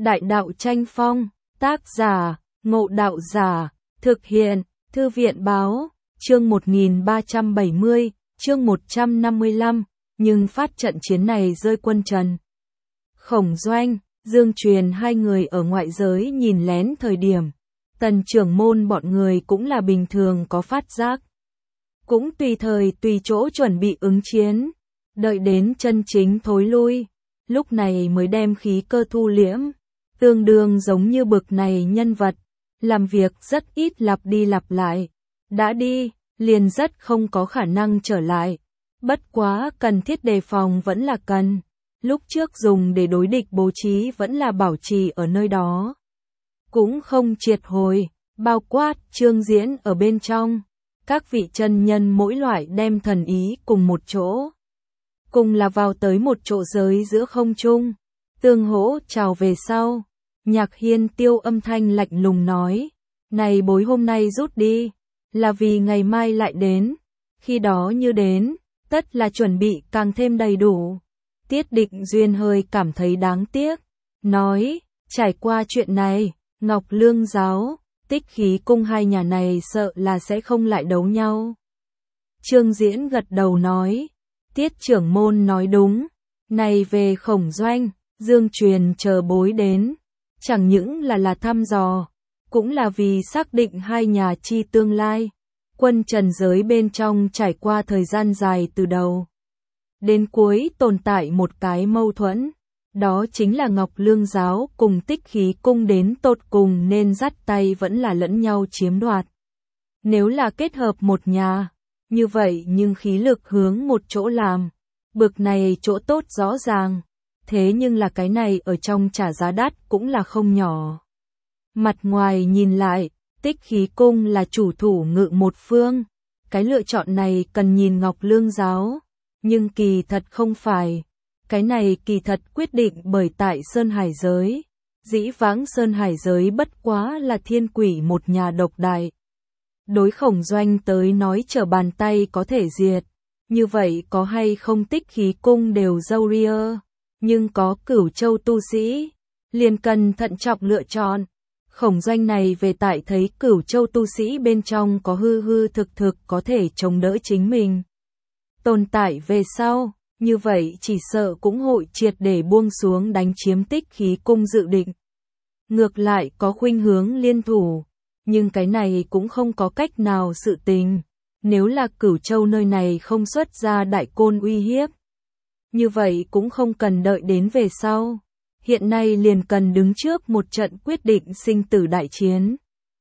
Đại đạo tranh phong, tác giả, Ngộ Đạo Giả, thực hiện, Thư viện báo, chương 1370, chương 155, nhưng phát trận chiến này rơi quân Trần. Khổng Doanh, Dương Truyền hai người ở ngoại giới nhìn lén thời điểm, Tần trưởng môn bọn người cũng là bình thường có phát giác. Cũng tùy thời tùy chỗ chuẩn bị ứng chiến, đợi đến chân chính thối lui, lúc này mới đem khí cơ thu liễm, tương đương giống như bực này nhân vật, làm việc rất ít lặp đi lặp lại, đã đi, liền rất không có khả năng trở lại, bất quá cần thiết đề phòng vẫn là cần, lúc trước dùng để đối địch bố trí vẫn là bảo trì ở nơi đó. Cũng không triệt hồi, bao quát Trương Diễn ở bên trong, các vị chân nhân mỗi loại đem thần ý cùng một chỗ. Cùng là vào tới một chỗ giới giữa không trung, tương hỗ chào về sau. Nhạc Hiên Tiêu âm thanh lạnh lùng nói, này bối hôm nay rút đi, là vì ngày mai lại đến, khi đó như đến, tất là chuẩn bị càng thêm đầy đủ. Tiết Định Duyên hơi cảm thấy đáng tiếc, nói, trải qua chuyện này, Ngọc Lương giáo, Tích Khí cung hai nhà này sợ là sẽ không lại đấu nhau. Trương Diễn gật đầu nói, Tiết trưởng môn nói đúng, này về Khổng Doanh, Dương Truyền chờ bối đến, chẳng những là thăm dò, cũng là vì xác định hai nhà chi tương lai. Quân Trần giới bên trong trải qua thời gian dài từ đầu đến cuối tồn tại một cái mâu thuẫn, đó chính là Ngọc Lương giáo cùng Tích Khí cung đến tột cùng nên dắt tay vẫn là lẫn nhau chiếm đoạt. Nếu là kết hợp một nhà, như vậy nhưng khí lực hướng một chỗ làm, bực này chỗ tốt rõ ràng, thế nhưng là cái này ở trong trả giá đắt cũng là không nhỏ. Mặt ngoài nhìn lại, Tích Khí cung là chủ thủ ngự một phương, cái lựa chọn này cần nhìn Ngọc Lương giáo, nhưng kỳ thật không phải. Cái này kỳ thật quyết định bởi tại Sơn Hải giới, dĩ vãng Sơn Hải giới bất quá là thiên quỷ một nhà độc đại. Đối Khổng Doanh tới nói trở bàn tay có thể diệt, như vậy có hay không Tích Khí cung đều dâu ria, nhưng có Cửu Châu tu sĩ, liền cần thận trọng lựa chọn. Khổng Doanh này về tại thấy Cửu Châu tu sĩ bên trong có hư thực có thể chống đỡ chính mình. Tồn tại về sau, như vậy chỉ sợ cũng hội triệt để buông xuống đánh chiếm Tích Khí cung dự định. Ngược lại có khuynh hướng liên thủ, nhưng cái này cũng không có cách nào sự tình. Nếu là Cửu Châu nơi này không xuất ra đại côn uy hiếp, như vậy cũng không cần đợi đến về sau. Hiện nay liền cần đứng trước một trận quyết định sinh tử đại chiến.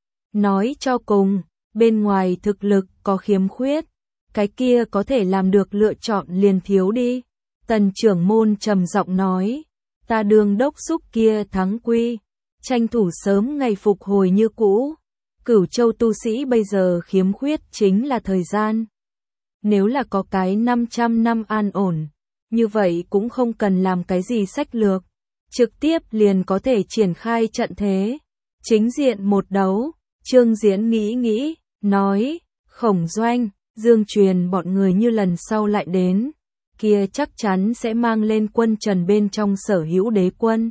Nói cho cùng, bên ngoài thực lực có khiếm khuyết, cái kia có thể làm được lựa chọn liền thiếu đi. Tần trưởng môn trầm giọng nói, ta đường đốc xúc kia thắng quy, tranh thủ sớm ngày phục hồi như cũ. Cửu Châu tu sĩ bây giờ khiếm khuyết chính là thời gian. Nếu là có cái 500 năm an ổn, như vậy cũng không cần làm cái gì sách lược, trực tiếp liền có thể triển khai trận thế. Chính diện một đấu, Trương Diễn nghĩ, nói, Khổng Doanh, Dương Truyền bọn người như lần sau lại đến, kia chắc chắn sẽ mang lên quân Trần bên trong sở hữu đế quân.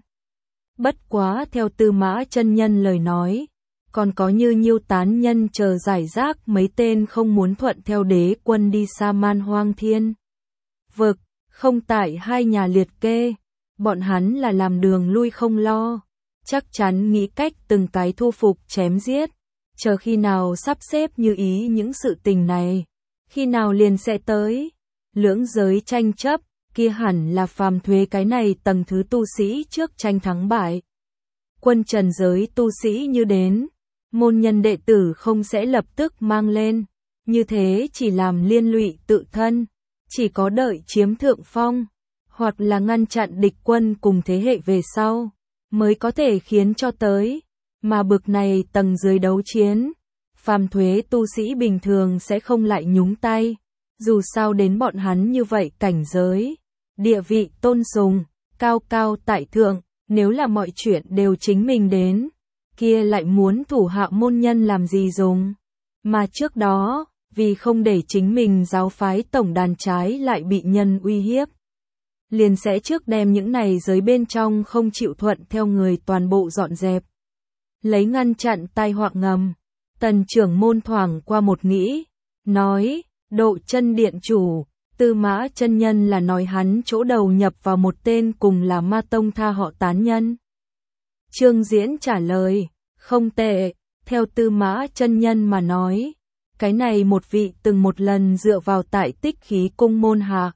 Bất quá theo Tư Mã chân nhân lời nói, còn có như Nhiêu tán nhân chờ giải rác mấy tên không muốn thuận theo đế quân đi xa Man Hoang Thiên vực, không tại hai nhà liệt kê, bọn hắn là làm đường lui không lo, chắc chắn nghĩ cách từng cái thu phục chém giết, chờ khi nào sắp xếp như ý những sự tình này, khi nào liền sẽ tới. Lưỡng giới tranh chấp, kia hẳn là phàm thuế cái này tầng thứ tu sĩ trước tranh thắng bại. Quân Trần giới tu sĩ như đến, môn nhân đệ tử không sẽ lập tức mang lên, như thế chỉ làm liên lụy tự thân, chỉ có đợi chiếm thượng phong, hoặc là ngăn chặn địch quân cùng thế hệ về sau, mới có thể khiến cho tới, mà bực này tầng dưới đấu chiến, phàm thuế tu sĩ bình thường sẽ không lại nhúng tay. Dù sao đến bọn hắn như vậy cảnh giới, địa vị tôn sùng, cao cao tại thượng, nếu là mọi chuyện đều chính mình đến, kia lại muốn thủ hạ môn nhân làm gì dùng. Mà trước đó, vì không để chính mình giáo phái tổng đàn trái lại bị nhân uy hiếp, liền sẽ trước đem những này giới bên trong không chịu thuận theo người toàn bộ dọn dẹp. Lấy ngăn chặn tai họa ngầm. Tần trưởng môn thoảng qua một nghĩ, nói, Độ Chân điện chủ, Tư Mã chân nhân là nói hắn chỗ đầu nhập vào một tên cùng là Ma Tông tha họ tán nhân. Trương Diễn trả lời, không tệ, theo Tư Mã chân nhân mà nói, cái này một vị từng một lần dựa vào tại Tích Khí cung môn hạ.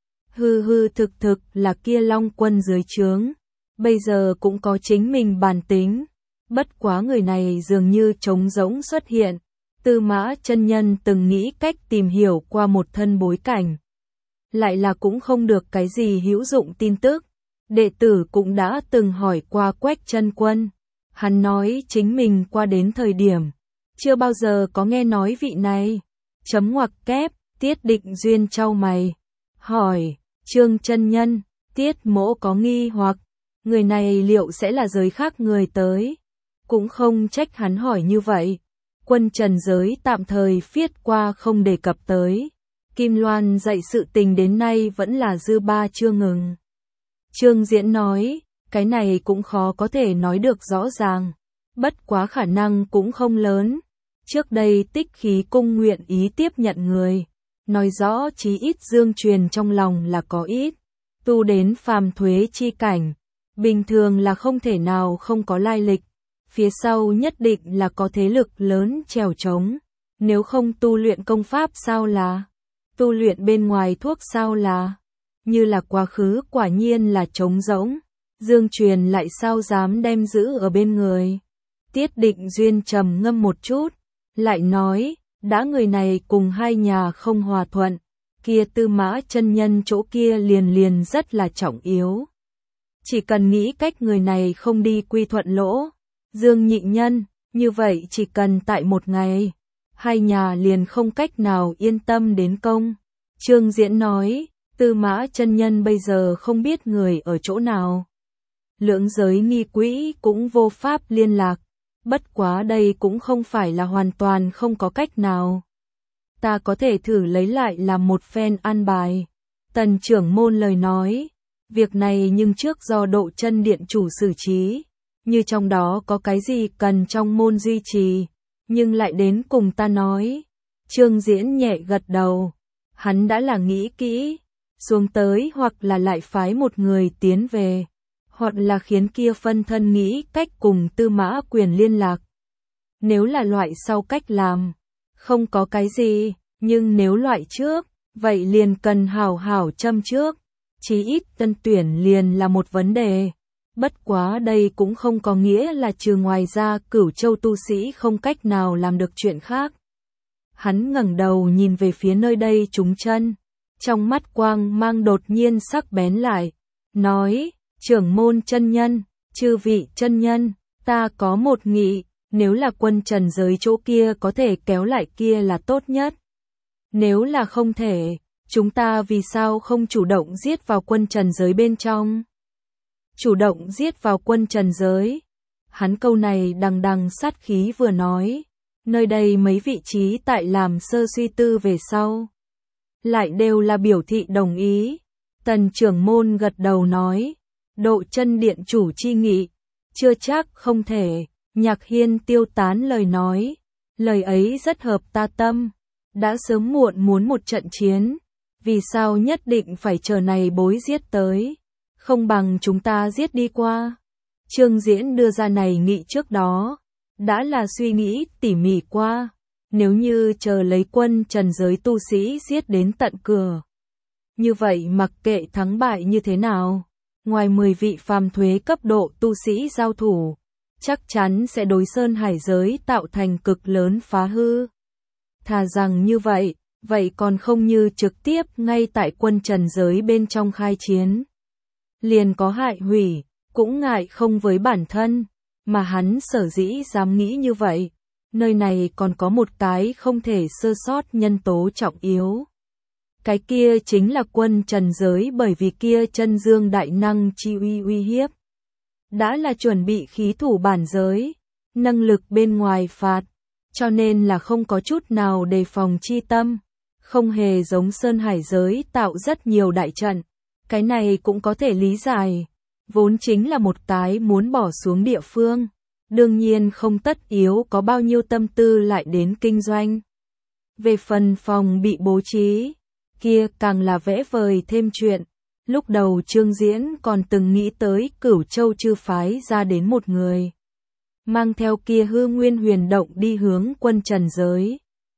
Hư hư thực thực là kia Long quân dưới trướng, bây giờ cũng có chính mình bản tính, bất quá người này dường như trống rỗng xuất hiện. Tư Mã chân nhân từng nghĩ cách tìm hiểu qua một thân bối cảnh, lại là cũng không được cái gì hữu dụng tin tức. Đệ tử cũng đã từng hỏi qua Quách Chân Quân, hắn nói chính mình qua đến thời điểm, chưa bao giờ có nghe nói vị này. Chấm ngoặc kép, Tiết Định Duyên chau mày, hỏi, Trương chân nhân, Tiết mỗ có nghi hoặc, người này liệu sẽ là giới khác người tới? Cũng không trách hắn hỏi như vậy. Quân trần giới tạm thời phiết qua không đề cập tới. Kim Loan dạy sự tình đến nay vẫn là dư ba chưa ngừng. Trương Diễn nói, cái này cũng khó có thể nói được rõ ràng. Bất quá khả năng cũng không lớn. Trước đây Tích Khí cung nguyện ý tiếp nhận người. Nói rõ chí ít Dương Truyền trong lòng là có ít. Tu đến phàm thuế chi cảnh. Bình thường là không thể nào không có lai lịch. Phía sau nhất định là có thế lực lớn trèo trống. Nếu không tu luyện công pháp sao là? Tu luyện bên ngoài thuốc sao là? Như là quá khứ quả nhiên là trống rỗng. Dương Truyền lại sao dám đem giữ ở bên người? Tiết Định Duyên trầm ngâm một chút, lại nói, đã người này cùng hai nhà không hòa thuận, kia Tư Mã chân nhân chỗ kia liền rất là trọng yếu. Chỉ cần nghĩ cách người này không đi quy thuận lỗ, Dương nhị nhân, như vậy chỉ cần tại một ngày, hai nhà liền không cách nào yên tâm đến công. Trương Diễn nói, Tư Mã chân nhân bây giờ không biết người ở chỗ nào. Lưỡng giới nghi quỹ cũng vô pháp liên lạc, bất quá đây cũng không phải là hoàn toàn không có cách nào. Ta có thể thử lấy lại làm một phen an bài. Tần trưởng môn lời nói, việc này nhưng trước do Độ Chân điện chủ xử trí, như trong đó có cái gì cần trong môn duy trì, nhưng lại đến cùng ta nói. Trương Diễn nhẹ gật đầu, hắn đã là nghĩ kỹ, xuống tới hoặc là lại phái một người tiến về, hoặc là khiến kia phân thân nghĩ cách cùng Tư Mã Quyền liên lạc. Nếu là loại sau cách làm, không có cái gì, nhưng nếu loại trước, vậy liền cần hảo hảo châm trước, chí ít tân tuyển liền là một vấn đề. Bất quá đây cũng không có nghĩa là trừ ngoài ra Cửu Châu tu sĩ không cách nào làm được chuyện khác. Hắn ngẩng đầu nhìn về phía nơi đây trúng chân, trong mắt quang mang đột nhiên sắc bén lại, nói, trưởng môn chân nhân, chư vị chân nhân, ta có một nghị, nếu là quân trần giới chỗ kia có thể kéo lại kia là tốt nhất. Nếu là không thể, chúng ta vì sao không chủ động giết vào quân trần giới bên trong? Chủ động giết vào quân trần giới. Hắn câu này đằng đằng sát khí vừa nói, nơi đây mấy vị trí tại làm sơ suy tư về sau, lại đều là biểu thị đồng ý. Tần trưởng môn gật đầu nói, Độ Chân điện chủ chi nghị, chưa chắc không thể. Nhạc Hiên tiêu tán lời nói, lời ấy rất hợp ta tâm, đã sớm muộn muốn một trận chiến, vì sao nhất định phải chờ này bối giết tới, không bằng chúng ta giết đi qua. Trương Diễn đưa ra này nghị trước đó, đã là suy nghĩ tỉ mỉ qua, nếu như chờ lấy quân trần giới tu sĩ giết đến tận cửa. Như vậy mặc kệ thắng bại như thế nào, ngoài 10 vị phàm thuế cấp độ tu sĩ giao thủ, chắc chắn sẽ đối sơn hải giới tạo thành cực lớn phá hư. Thà rằng như vậy, vậy còn không như trực tiếp ngay tại quân trần giới bên trong khai chiến. Liền có hại hủy, cũng ngại không với bản thân, mà hắn sở dĩ dám nghĩ như vậy. Nơi này còn có một cái không thể sơ sót nhân tố trọng yếu. Cái kia chính là quân trần giới, bởi vì kia chân dương đại năng chi uy hiếp. Đã là chuẩn bị khí thủ bản giới, năng lực bên ngoài phạt, cho nên là không có chút nào đề phòng chi tâm, không hề giống sơn hải giới tạo rất nhiều đại trận, Cái này cũng có thể lý giải, vốn chính là một cái muốn bỏ xuống địa phương, đương nhiên không tất yếu có bao nhiêu tâm tư lại đến kinh doanh. Về phần phòng bị bố trí, kia càng là vẽ vời thêm chuyện. Lúc đầu Trương Diễn còn từng nghĩ tới Cửu Châu chư phái ra đến một người, mang theo kia hư nguyên huyền động đi hướng quân trần giới,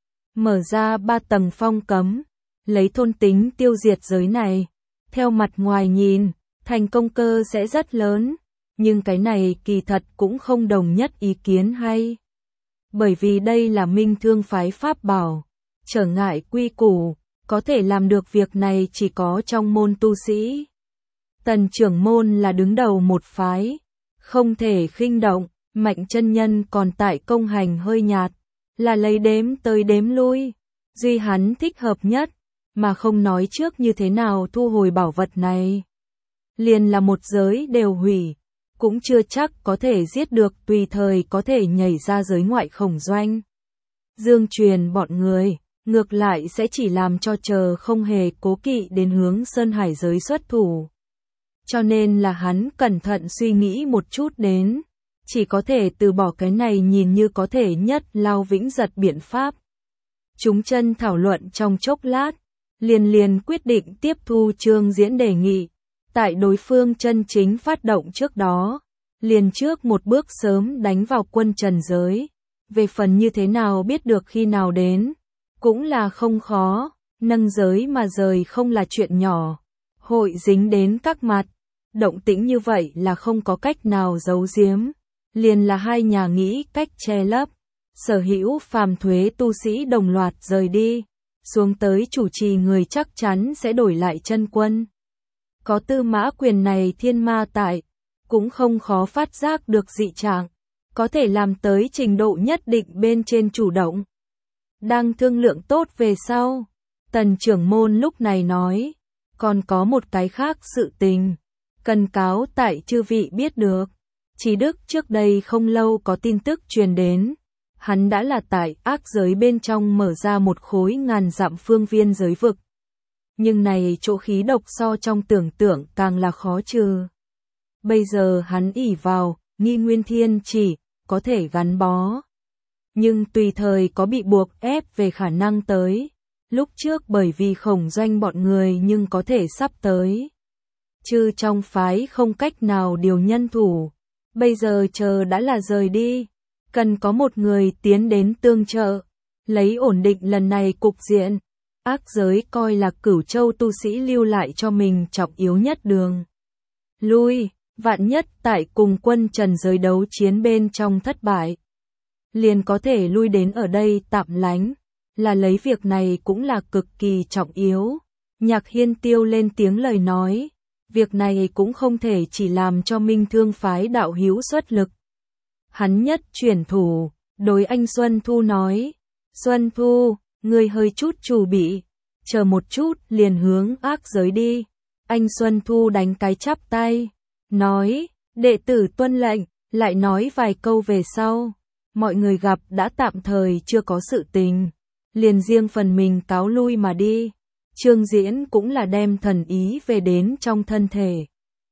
mở ra 3 tầng phong cấm, lấy thôn tính tiêu diệt giới này. Theo mặt ngoài nhìn, thành công cơ sẽ rất lớn, nhưng cái này kỳ thật cũng không đồng nhất ý kiến hay. Bởi vì đây là Minh Thương phái pháp bảo, trở ngại quy củ, có thể làm được việc này chỉ có trong môn tu sĩ. Tần trưởng môn là đứng đầu một phái, không thể khinh động, Mạnh chân nhân còn tại công hành hơi nhạt, là lấy đếm tới đếm lui, duy hắn thích hợp nhất, mà không nói trước như thế nào thu hồi bảo vật này. Liền là một giới đều hủy, cũng chưa chắc có thể giết được, tùy thời có thể nhảy ra giới ngoại khổng doanh. Dương Truyền bọn người, ngược lại sẽ chỉ làm cho chờ không hề cố kỵ đến hướng Sơn Hải giới xuất thủ. Cho nên là hắn cẩn thận suy nghĩ một chút đến, chỉ có thể từ bỏ cái này nhìn như có thể nhất lao vĩnh giật biện pháp. Chúng chân thảo luận trong chốc lát, liền quyết định tiếp thu Trương Diễn đề nghị, tại đối phương chân chính phát động trước đó, liền trước một bước sớm đánh vào quân trần giới. Về phần như thế nào biết được khi nào đến, cũng là không khó, nâng giới mà rời không là chuyện nhỏ, hội dính đến các mặt, động tĩnh như vậy là không có cách nào giấu giếm, liền là hai nhà nghĩ cách che lấp. Sở hữu phàm thuế tu sĩ đồng loạt rời đi, xuống tới chủ trì người chắc chắn sẽ đổi lại chân quân. Có Tư Mã Quyền này thiên ma tại, cũng không khó phát giác được dị trạng, có thể làm tới trình độ nhất định bên trên chủ động. Đang thương lượng tốt về sau, Tần trưởng môn lúc này nói, còn có một cái khác sự tình, cần cáo tại chư vị biết được. Chí Đức trước đây không lâu có tin tức truyền đến, hắn đã là tại ác giới bên trong mở ra một khối ngàn dặm phương viên giới vực. Nhưng này chỗ khí độc so trong tưởng tượng càng là khó trừ. Bây giờ hắn ỷ vào, Nghi Nguyên Thiên chỉ, có thể gắn bó. Nhưng tùy thời có bị buộc ép về khả năng tới. Lúc trước bởi vì khổng doanh bọn người nhưng có thể sắp tới. Chứ trong phái không cách nào điều nhân thủ. Bây giờ chờ đã là rời đi. Cần có một người tiến đến tương trợ. Lấy ổn định lần này cục diện. Ác giới coi là Cửu Châu tu sĩ lưu lại cho mình trọng yếu nhất đường lui, vạn nhất tại cùng quân trần giới đấu chiến bên trong thất bại, liền có thể lui đến ở đây tạm lánh, là lấy việc này cũng là cực kỳ trọng yếu. Nhạc Hiên Tiêu lên tiếng lời nói, việc này cũng không thể chỉ làm cho Minh Thương phái đạo hữu xuất lực. Hắn nhất chuyển thủ, đối anh Xuân Thu nói, Xuân Thu, ngươi hơi chút chủ bị, chờ một chút liền hướng ác giới đi. Anh Xuân Thu đánh cái chắp tay, nói, đệ tử tuân lệnh, lại nói vài câu về sau. Mọi người gặp đã tạm thời chưa có sự tình, liền riêng phần mình cáo lui mà đi. Trương Diễn cũng là đem thần ý về đến trong thân thể.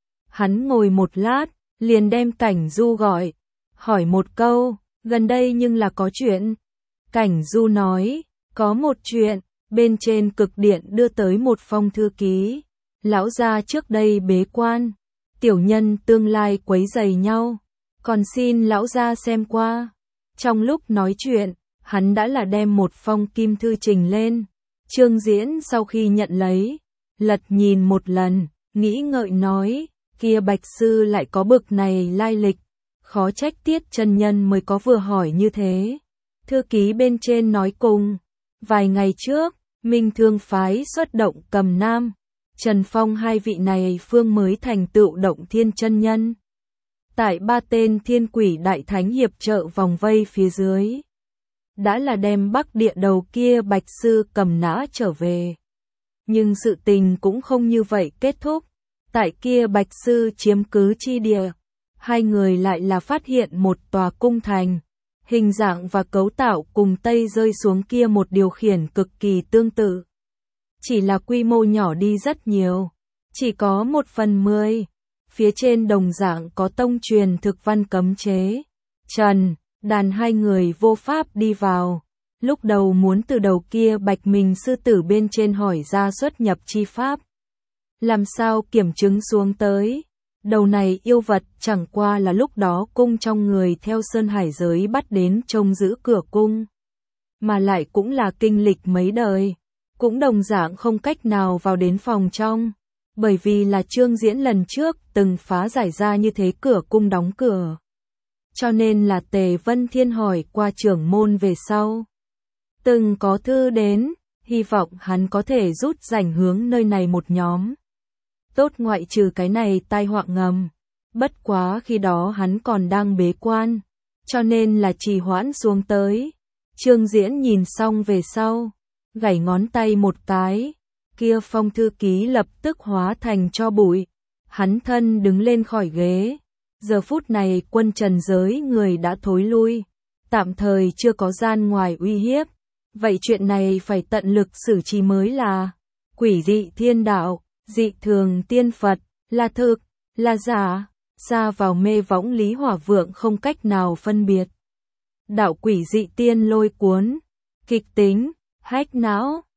Hắn ngồi một lát, liền đem Cảnh Du gọi, hỏi một câu, gần đây nhưng là có chuyện. Cảnh Du nói, có một chuyện, bên trên cực điện đưa tới một phong thư ký. Lão gia trước đây bế quan, tiểu nhân tương lai quấy rầy nhau, còn xin lão gia xem qua. Trong lúc nói chuyện, hắn đã là đem một phong kim thư trình lên. Trương Diễn sau khi nhận lấy, lật nhìn một lần, nghĩ ngợi nói, kia Bạch sư lại có bực này lai lịch, khó trách Tiết chân nhân mới có vừa hỏi như thế. Thư ký bên trên nói cùng, vài ngày trước, Minh Thương phái xuất động Cầm Nam, Trần Phong hai vị này phương mới thành tựu Động Thiên chân nhân. Tại 3 tên thiên quỷ đại thánh hiệp trợ vòng vây phía dưới, đã là đem Bắc Địa đầu kia Bạch sư cầm nã trở về. Nhưng sự tình cũng không như vậy kết thúc. Tại kia Bạch sư chiếm cứ chi địa, hai người lại là phát hiện một tòa cung thành, hình dạng và cấu tạo cùng Tây rơi xuống kia một điều khiển cực kỳ tương tự. Chỉ là quy mô nhỏ đi rất nhiều. chỉ có 1/10. Phía trên đồng dạng có tông truyền thực văn cấm chế. Trần, Đàn hai người vô pháp đi vào. Lúc đầu muốn từ đầu kia Bạch Minh sư tử bên trên hỏi ra xuất nhập chi pháp. Làm sao kiểm chứng xuống tới. Đầu này yêu vật chẳng qua là lúc đó cung trong người theo Sơn Hải giới bắt đến trông giữ cửa cung. Mà lại cũng là kinh lịch mấy đời. Cũng đồng dạng không cách nào vào đến phòng trong. Bởi vì là Trương Diễn lần trước từng phá giải ra như thế cửa cung đóng cửa. Cho nên là Tề Vân Thiên hỏi qua trưởng môn về sau. Từng có thư đến, hy vọng hắn có thể rút rảnh hướng nơi này một nhóm. Tốt ngoại trừ cái này tai họa ngầm. Bất quá khi đó hắn còn đang bế quan. Cho nên là trì hoãn xuống tới. Trương Diễn nhìn xong về sau. Gảy ngón tay một cái. Kia phong thư ký lập tức hóa thành tro bụi. Hắn thân đứng lên khỏi ghế. Giờ phút này quân trần giới người đã thối lui. Tạm thời chưa có gian ngoài uy hiếp. Vậy chuyện này phải tận lực xử trí mới là. Quỷ dị thiên đạo, dị thường tiên Phật, là thực, là giả. Xa vào mê võng Lý Hỏa Vượng không cách nào phân biệt. Đạo quỷ dị tiên lôi cuốn. Kịch tính, hách não.